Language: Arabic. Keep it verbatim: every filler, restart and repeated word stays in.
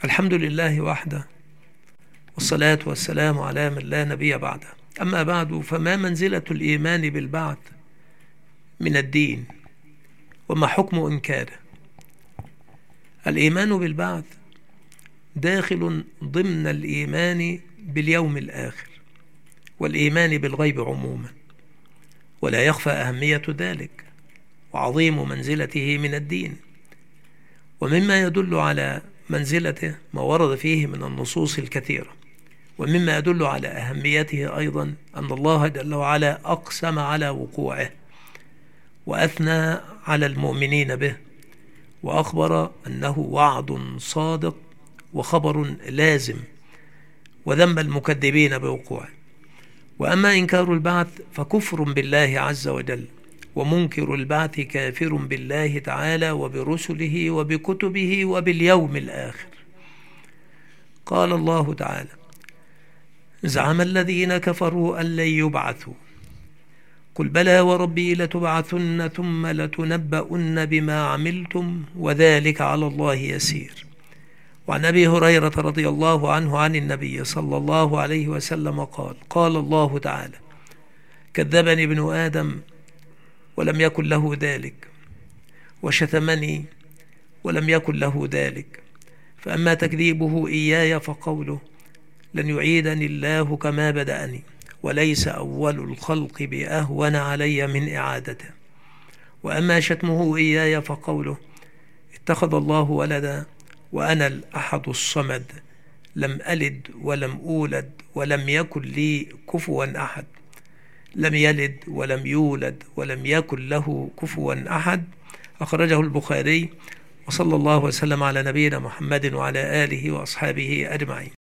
الحمد لله وحده، والصلاة والسلام على من لا نبي بعده. أما بعد، فما منزلة الإيمان بالبعث من الدين، وما حكم إنكاره؟ الإيمان بالبعث داخل ضمن الإيمان باليوم الآخر والإيمان بالغيب عموما، ولا يخفى أهمية ذلك وعظيم منزلته من الدين. ومما يدل على منزلته ما ورد فيه من النصوص الكثيرة، ومما يدل على أهميته أيضا أن الله جل وعلا أقسم على وقوعه وأثنى على المؤمنين به، وأخبر أنه وعد صادق وخبر لازم، وذم المكذبين بوقوعه. وأما إنكار البعث فكفر بالله عز وجل، ومنكر البعث كافر بالله تعالى وبرسله وبكتبه وباليوم الآخر. قال الله تعالى: زعم الذين كفروا أن لن يبعثوا قل بلى وربي لتبعثن ثم لتنبؤن بما عملتم وذلك على الله يسير. وعن أبي هريرة رضي الله عنه عن النبي صلى الله عليه وسلم قال: قال الله تعالى: كذبني ابن آدم ولم يكن له ذلك، وشتمني ولم يكن له ذلك، فأما تكذيبه إياي فقوله: لن يعيدني الله كما بدأني، وليس أول الخلق بأهون علي من إعادته. وأما شتمه إياي فقوله: اتخذ الله ولدا وأنا الأحد الصمد، لم ألد ولم أولد ولم يكن لي كفوا أحد، لم يلد ولم يولد ولم يكن له كفوا أحد. أخرجه البخاري. وصلى الله وسلم على نبينا محمد وعلى آله وأصحابه أجمعين.